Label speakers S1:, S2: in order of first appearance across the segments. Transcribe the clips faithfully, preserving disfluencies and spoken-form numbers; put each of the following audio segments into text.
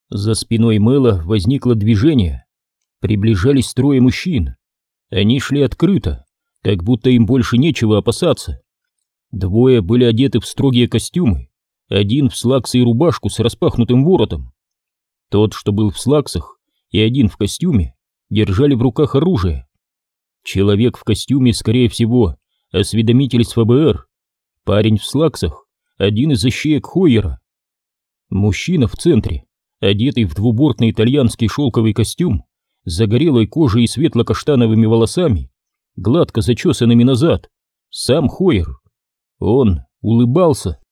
S1: За спиной Мэла возникло движение. Приближались трое мужчин. Они шли открыто, как будто им больше нечего опасаться. Двое были одеты в строгие костюмы, один в слаксы и рубашку с распахнутым воротом. Тот, что был в слаксах, и один в костюме, держали в руках оружие. Человек в костюме, скорее всего, осведомитель с ФБР. Парень в слаксах — один из ищеек Хойера. Мужчина в центре, одетый в двубортный итальянский шелковый костюм, с загорелой кожей и светло-каштановыми волосами, гладко зачесанными назад, сам Хойер. Он улыбался.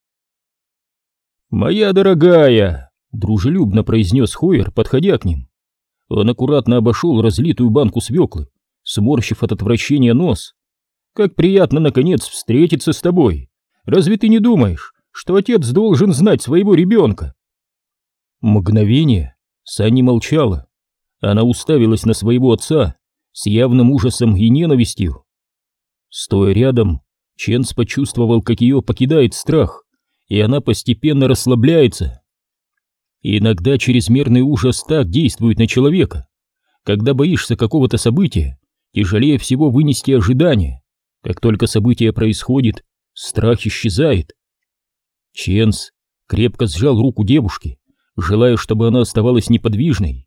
S1: «Моя дорогая!» — дружелюбно произнес Хойер, подходя к ним. Он аккуратно обошел разлитую банку свеклы, сморщив от отвращения нос. «Как приятно, наконец, встретиться с тобой! Разве ты не думаешь, что отец должен знать своего ребенка?» Мгновение Санни молчала. Она уставилась на своего отца с явным ужасом и ненавистью. Стоя рядом, Ченс почувствовал, как ее покидает страх, и она постепенно расслабляется. Иногда чрезмерный ужас так действует на человека. Когда боишься какого-то события, тяжелее всего вынести ожидание. Как только событие происходит, страх исчезает. Ченс крепко сжал руку девушки, желая, чтобы она оставалась неподвижной.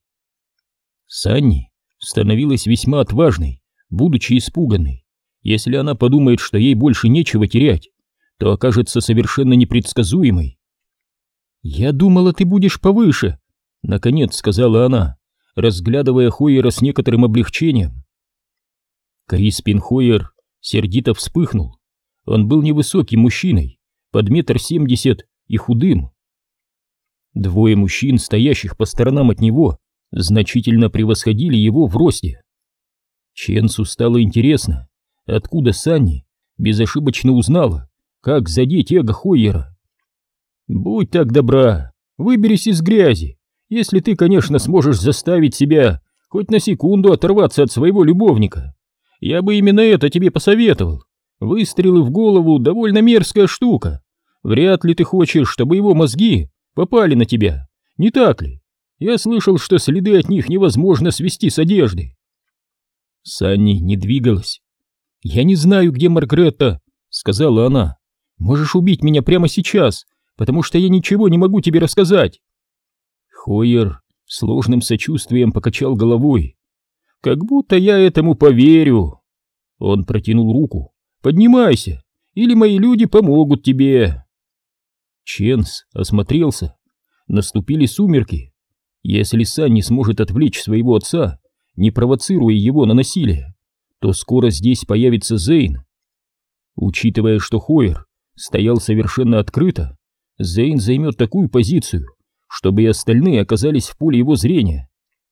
S1: Санни становилась весьма отважной, будучи испуганной. Если она подумает, что ей больше нечего терять, то окажется совершенно непредсказуемой. «Я думала, ты будешь повыше», — наконец сказала она, разглядывая Хойера с некоторым облегчением. Криспин Хойер сердито вспыхнул. Он был невысоким мужчиной, под метр семьдесят и худым. Двое мужчин, стоящих по сторонам от него, значительно превосходили его в росте. Ченсу стало интересно, откуда Санни безошибочно узнала, как задеть эго Хойера. «Будь так добра, выберись из грязи, если ты, конечно, сможешь заставить себя хоть на секунду оторваться от своего любовника. Я бы именно это тебе посоветовал. Выстрелы в голову — довольно мерзкая штука. Вряд ли ты хочешь, чтобы его мозги попали на тебя, не так ли? Я слышал, что следы от них невозможно свести с одежды». Санни не двигалась. «Я не знаю, где Маргретта», — сказала она. «Можешь убить меня прямо сейчас, потому что я ничего не могу тебе рассказать». Хойер сложным сочувствием покачал головой. «Как будто я этому поверю». Он протянул руку. «Поднимайся, или мои люди помогут тебе». Ченс осмотрелся. Наступили сумерки. Если Санни сможет отвлечь своего отца, не провоцируя его на насилие, то скоро здесь появится Зейн. Учитывая, что Хойер стоял совершенно открыто, Зейн займет такую позицию, чтобы и остальные оказались в поле его зрения.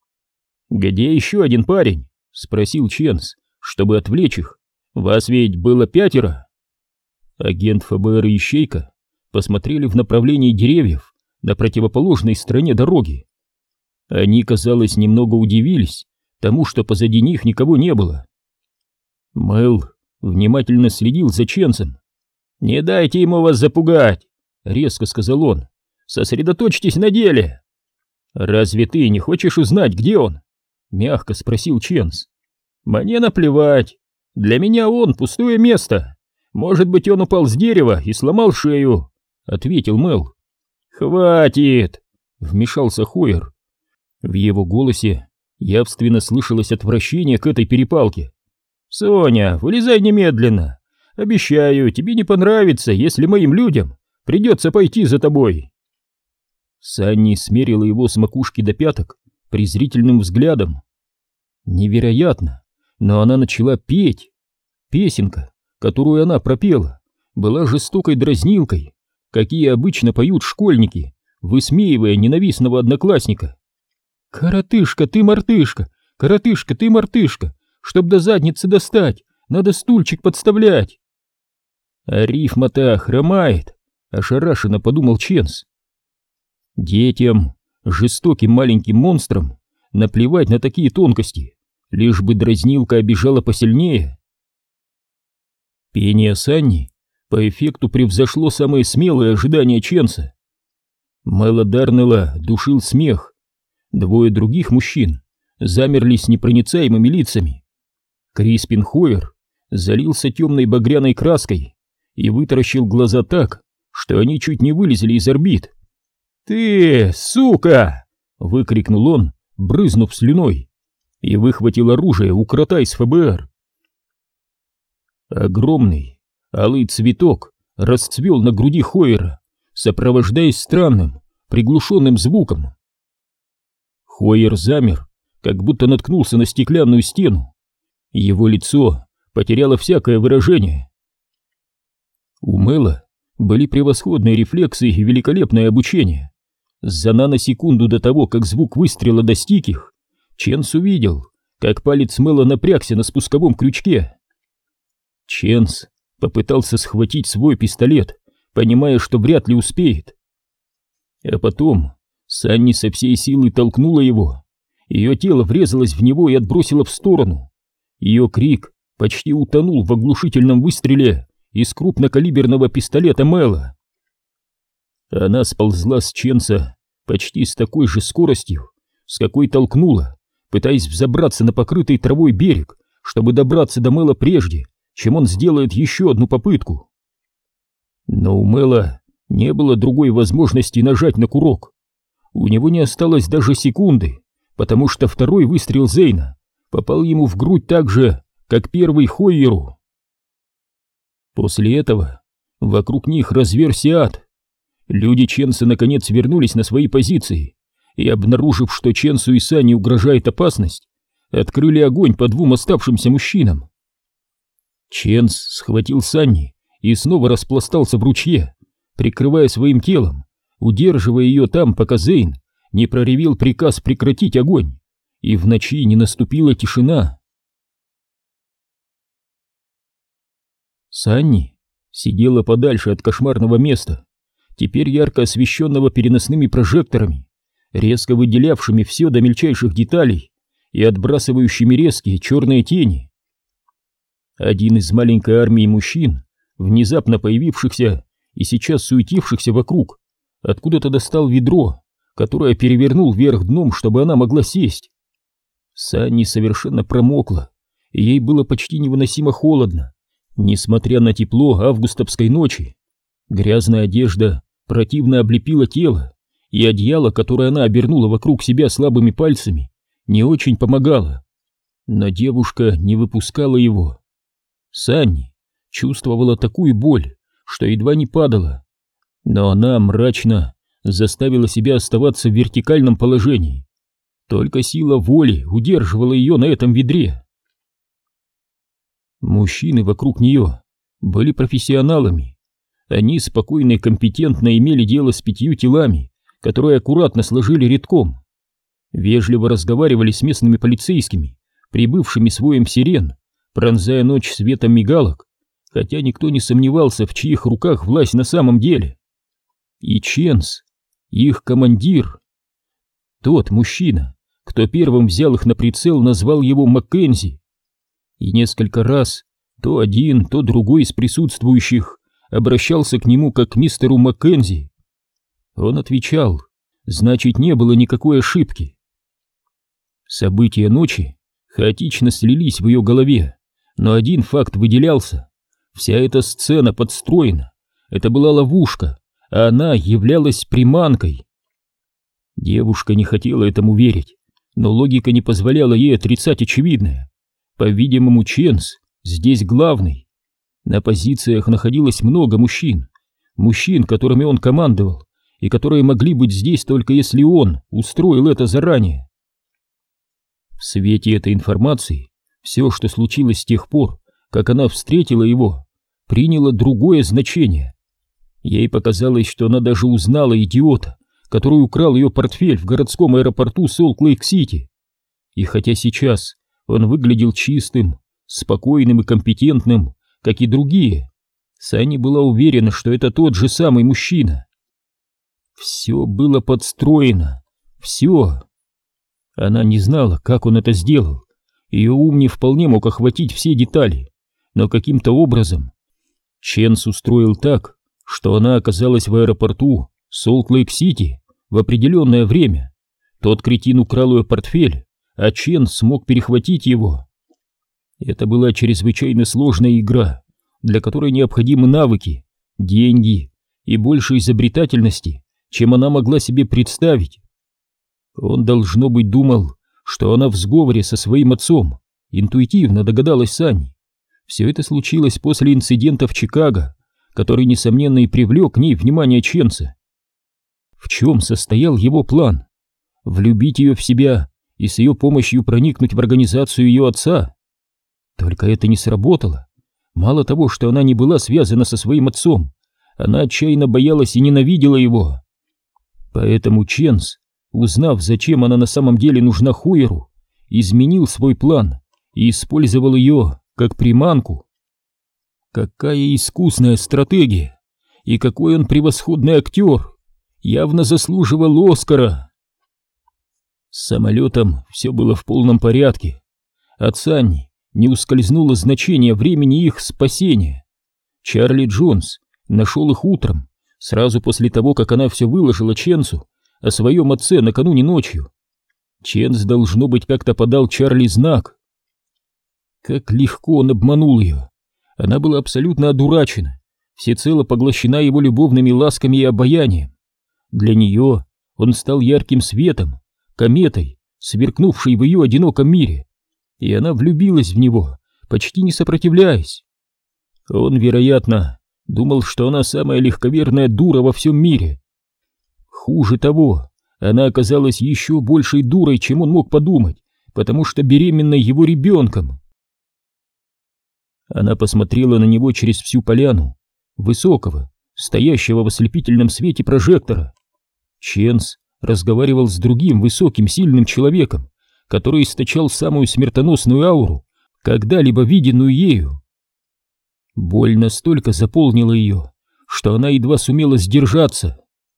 S1: «Где еще один парень?» — спросил Ченс, чтобы отвлечь их. «Вас ведь было пятеро?» Агент ФБР и ищейка посмотрели в направлении деревьев на противоположной стороне дороги. Они, казалось, немного удивились тому, что позади них никого не было. Мэл внимательно следил за Ченсом. «Не дайте ему вас запугать!» — резко сказал он. «Сосредоточьтесь на деле!» «Разве ты не хочешь узнать, где он?» — мягко спросил Ченс. «Мне наплевать. Для меня он пустое место. Может быть, он упал с дерева и сломал шею», — ответил Мэл. «Хватит!» — вмешался Хойер. В его голосе явственно слышалось отвращение к этой перепалке. «Соня, вылезай немедленно. Обещаю, тебе не понравится, если моим людям придется пойти за тобой». Санни смерила его с макушки до пяток презрительным взглядом. Невероятно, но она начала петь. Песенка, которую она пропела, была жестокой дразнилкой, какие обычно поют школьники, высмеивая ненавистного одноклассника. «Коротышка, ты мартышка! Коротышка, ты мартышка! Чтоб до задницы достать, надо стульчик подставлять!» «А рифма-то хромает!» — ошарашенно подумал Ченс. Детям, жестоким маленьким монстрам, наплевать на такие тонкости, лишь бы дразнилка обижала посильнее. Пение Санни по эффекту превзошло самые смелые ожидания Ченса. Мэла Дарнелла душил смех, Двое других мужчин замерли с непроницаемыми лицами. Криспин Хойер залился темной багряной краской и вытаращил глаза так, что они чуть не вылезли из орбит. «Ты, сука!» — выкрикнул он, брызнув слюной, и выхватил оружие у крота из эф бэ эр. Огромный алый цветок расцвел на груди Хойера, сопровождаясь странным, приглушенным звуком. Хойер замер, как будто наткнулся на стеклянную стену. Его лицо потеряло всякое выражение. У Мэла были превосходные рефлексы и великолепное обучение. За наносекунду до того, как звук выстрела достиг их, Ченс увидел, как палец Мэла напрягся на спусковом крючке. Ченс попытался схватить свой пистолет, понимая, что вряд ли успеет. А потом Санни со всей силы толкнула его. Ее тело врезалось в него и отбросило в сторону. Ее крик почти утонул в оглушительном выстреле из крупнокалиберного пистолета Мэла. Она сползла с Ченса почти с такой же скоростью, с какой толкнула, пытаясь взобраться на покрытый травой берег, чтобы добраться до Мэла прежде, чем он сделает еще одну попытку. Но у Мэла не было другой возможности нажать на курок. У него не осталось даже секунды, потому что второй выстрел Зейна попал ему в грудь так же, как первый Хойеру. После этого вокруг них разверся ад. Люди Ченса наконец вернулись на свои позиции и, обнаружив, что Ченсу и Санни угрожает опасность, открыли огонь по двум оставшимся мужчинам. Ченс схватил Санни и снова распластался в ручье, прикрывая своим телом, удерживая ее там, пока Зейн не проревел приказ прекратить огонь, и в ночи не наступила тишина. Санни сидела подальше от кошмарного места, теперь ярко освещенного переносными прожекторами, резко выделявшими все до мельчайших деталей и отбрасывающими резкие черные тени. Один из маленькой армии мужчин, внезапно появившихся и сейчас суетившихся вокруг, откуда-то достал ведро, которое перевернул вверх дном, чтобы она могла сесть. Санни совершенно промокла, и ей было почти невыносимо холодно, несмотря на тепло августовской ночи. Грязная одежда противно облепила тело, и одеяло, которое она обернула вокруг себя слабыми пальцами, не очень помогало. Но девушка не выпускала его. Санни чувствовала такую боль, что едва не падала, но она мрачно заставила себя оставаться в вертикальном положении. Только сила воли удерживала ее на этом ведре. Мужчины вокруг нее были профессионалами. Они спокойно и компетентно имели дело с пятью телами, которые аккуратно сложили рядком. Вежливо разговаривали с местными полицейскими, прибывшими с воем сирен, пронзая ночь светом мигалок, хотя никто не сомневался, в чьих руках власть на самом деле. И Ченс, их командир, тот мужчина, кто первым взял их на прицел, назвал его Маккензи. И несколько раз то один, то другой из присутствующих обращался к нему как к мистеру Маккензи. Он отвечал, значит, не было никакой ошибки. События ночи хаотично слились в ее голове, но один факт выделялся. Вся эта сцена подстроена, это была ловушка, а она являлась приманкой. Девушка не хотела этому верить, но логика не позволяла ей отрицать очевидное. По-видимому, Ченс здесь главный. На позициях находилось много мужчин, мужчин, которыми он командовал, и которые могли быть здесь только если он устроил это заранее. В свете этой информации все, что случилось с тех пор, как она встретила его, приняло другое значение. Ей показалось, что она даже узнала идиота, который украл ее портфель в городском аэропорту Солт-Лейк-Сити. И хотя сейчас он выглядел чистым, спокойным и компетентным, как и другие, Санни была уверена, что это тот же самый мужчина. Все было подстроено, все. Она не знала, как он это сделал. Ее ум не вполне мог охватить все детали, но каким-то образом Ченс устроил так, что она оказалась в аэропорту Солт-Лейк-Сити в определенное время, Тот кретин украл ее портфель, а Чен смог перехватить его. Это была чрезвычайно сложная игра, для которой необходимы навыки, деньги и больше изобретательности, чем она могла себе представить. Он, должно быть, думал, что она в сговоре со своим отцом, интуитивно догадалась Санни. Все это случилось после инцидента в Чикаго, который, несомненно, и привлек к ней внимание Ченца. В чем состоял его план? Влюбить ее в себя и с ее помощью проникнуть в организацию ее отца? Только это не сработало. Мало того, что она не была связана со своим отцом, она отчаянно боялась и ненавидела его. Поэтому Ченц, узнав, зачем она на самом деле нужна Хойеру, изменил свой план и использовал ее как приманку. Какая искусная стратегия! И какой он превосходный актер! Явно заслуживал Оскара! С самолетом все было в полном порядке. От Санни не ускользнуло значение времени их спасения. Чарли Джонс нашел их утром, сразу после того, как она все выложила Ченцу о своем отце накануне ночью. Ченц, должно быть, как-то подал Чарли знак. Как легко он обманул ее. Она была абсолютно одурачена, всецело поглощена его любовными ласками и обаянием. Для нее он стал ярким светом, кометой, сверкнувшей в ее одиноком мире, и она влюбилась в него, почти не сопротивляясь. Он, вероятно, думал, что она самая легковерная дура во всем мире. Хуже того, она оказалась еще большей дурой, чем он мог подумать, потому что беременна его ребенком. Она посмотрела на него через всю поляну, высокого, стоящего в ослепительном свете прожектора. Ченц разговаривал с другим высоким, сильным человеком, который источал самую смертоносную ауру, когда-либо виденную ею. Боль настолько заполнила ее, что она едва сумела сдержаться.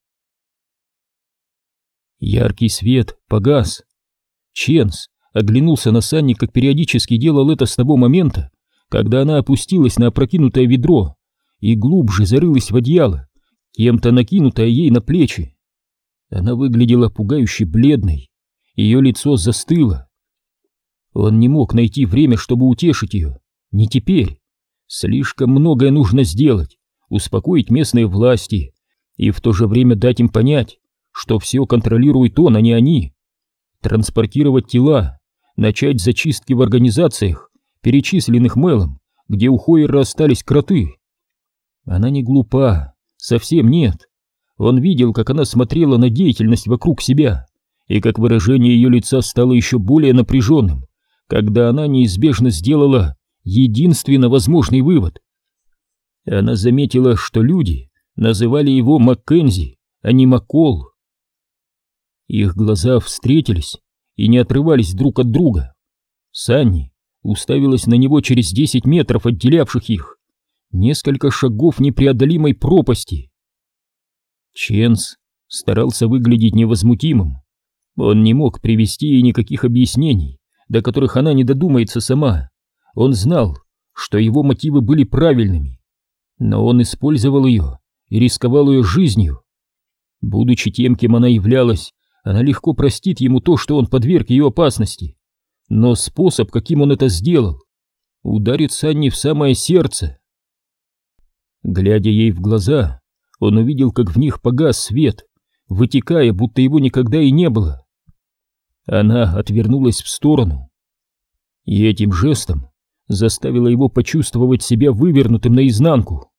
S1: Яркий свет погас. Ченц оглянулся на Санни, как периодически делал это с того момента, когда она опустилась на опрокинутое ведро и глубже зарылась в одеяло, кем-то накинутое ей на плечи. Она выглядела пугающе бледной, ее лицо застыло. Он не мог найти время, чтобы утешить ее, не теперь. Слишком многое нужно сделать, успокоить местные власти и в то же время дать им понять, что все контролирует он, а не они. Транспортировать тела, начать зачистки в организациях, перечисленных Мэлом, где у Хойера остались кроты. Она не глупа, совсем нет. Он видел, как она смотрела на деятельность вокруг себя, и как выражение ее лица стало еще более напряженным, когда она неизбежно сделала единственно возможный вывод. Она заметила, что люди называли его Маккензи, а не Маккол. Их глаза встретились и не отрывались друг от друга. Санни уставилась на него через десять метров, отделявших их. Несколько шагов непреодолимой пропасти. Ченц старался выглядеть невозмутимым. Он не мог привести ей никаких объяснений, до которых она не додумается сама. Он знал, что его мотивы были правильными, но он использовал ее и рисковал ее жизнью. Будучи тем, кем она являлась, она легко простит ему то, что он подверг ее опасности. Но способ, каким он это сделал, ударит Санни в самое сердце. Глядя ей в глаза, он увидел, как в них погас свет, вытекая, будто его никогда и не было. Она отвернулась в сторону и этим жестом заставила его почувствовать себя вывернутым наизнанку.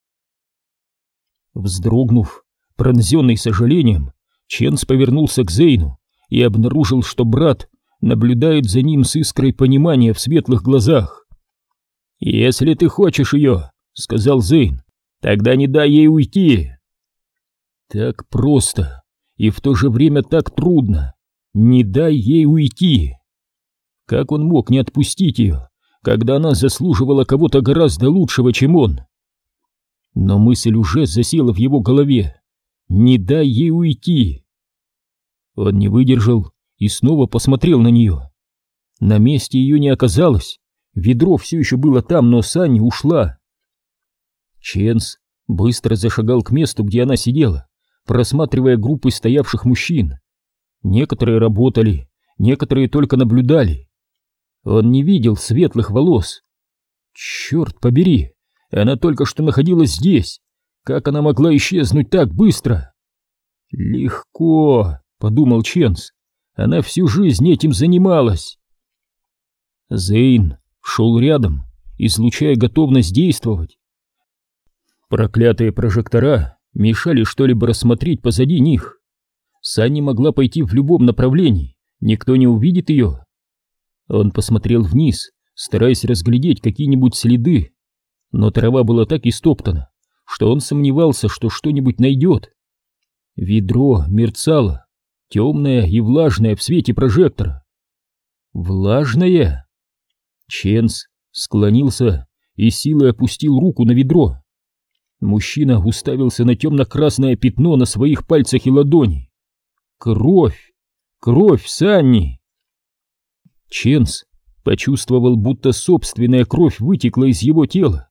S1: Вздрогнув, пронзенный сожалением, Ченц повернулся к Зейну и обнаружил, что брат наблюдает за ним с искрой понимания в светлых глазах. «Если ты хочешь ее, — сказал Зейн, — тогда не дай ей уйти». Так просто и в то же время так трудно. Не дай ей уйти. Как он мог не отпустить ее, когда она заслуживала кого-то гораздо лучшего, чем он? Но мысль уже засела в его голове. Не дай ей уйти. Он не выдержал и снова посмотрел на нее. На месте ее не оказалось. Ведро все еще было там, но Санни ушла. Ченц быстро зашагал к месту, где она сидела, просматривая группы стоявших мужчин. Некоторые работали, некоторые только наблюдали. Он не видел светлых волос. Черт побери, она только что находилась здесь. Как она могла исчезнуть так быстро? Легко, подумал Ченс. Она всю жизнь этим занималась. Зейн шел рядом, излучая готовность действовать. Проклятые прожектора мешали что-либо рассмотреть позади них. Санни могла пойти в любом направлении, никто не увидит ее. Он посмотрел вниз, стараясь разглядеть какие-нибудь следы, но трава была так истоптана, что он сомневался, что что-нибудь найдет. Ведро мерцало, темное и влажное в свете прожектора. Влажное? Ченс склонился и силой опустил руку на ведро. Мужчина уставился на темно-красное пятно на своих пальцах и ладони. Кровь! Кровь Санни! Ченс почувствовал, будто собственная кровь вытекла из его тела.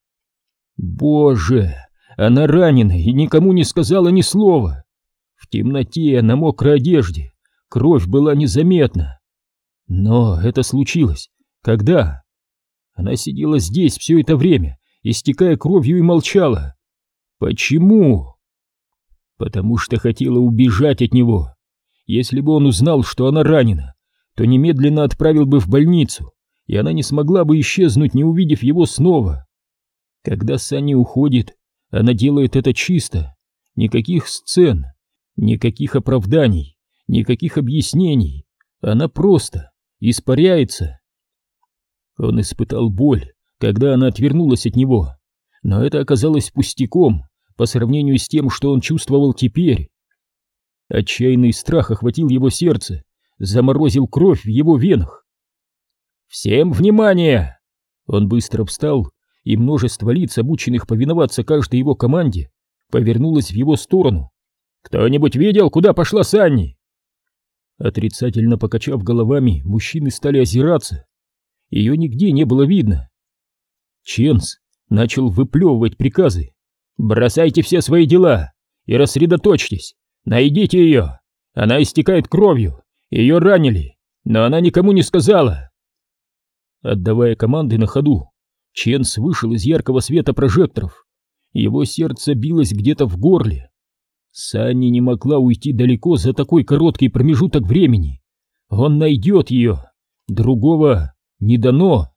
S1: Боже! Она ранена и никому не сказала ни слова. В темноте, на мокрой одежде, кровь была незаметна. Но это случилось. Когда? Она сидела здесь все это время, истекая кровью, и молчала. Почему? Потому что хотела убежать от него. Если бы он узнал, что она ранена, то немедленно отправил бы в больницу, и она не смогла бы исчезнуть, не увидев его снова. Когда Санни уходит, она делает это чисто. Никаких сцен, никаких оправданий, никаких объяснений. Она просто испаряется. Он испытал боль, когда она отвернулась от него, но это оказалось пустяком по сравнению с тем, что он чувствовал теперь. Отчаянный страх охватил его сердце, заморозил кровь в его венах. «Всем внимание!» Он быстро встал, и множество лиц, обученных повиноваться каждой его команде, повернулось в его сторону. «Кто-нибудь видел, куда пошла Санни?» Отрицательно покачав головами, мужчины стали озираться. Ее нигде не было видно. Ченс начал выплевывать приказы. «Бросайте все свои дела и рассредоточьтесь. Найдите ее. Она истекает кровью. Ее ранили, но она никому не сказала». Отдавая команды на ходу, Ченс вышел из яркого света прожекторов. Его сердце билось где-то в горле. Санни не могла уйти далеко за такой короткий промежуток времени. Он найдет ее. Другого не дано.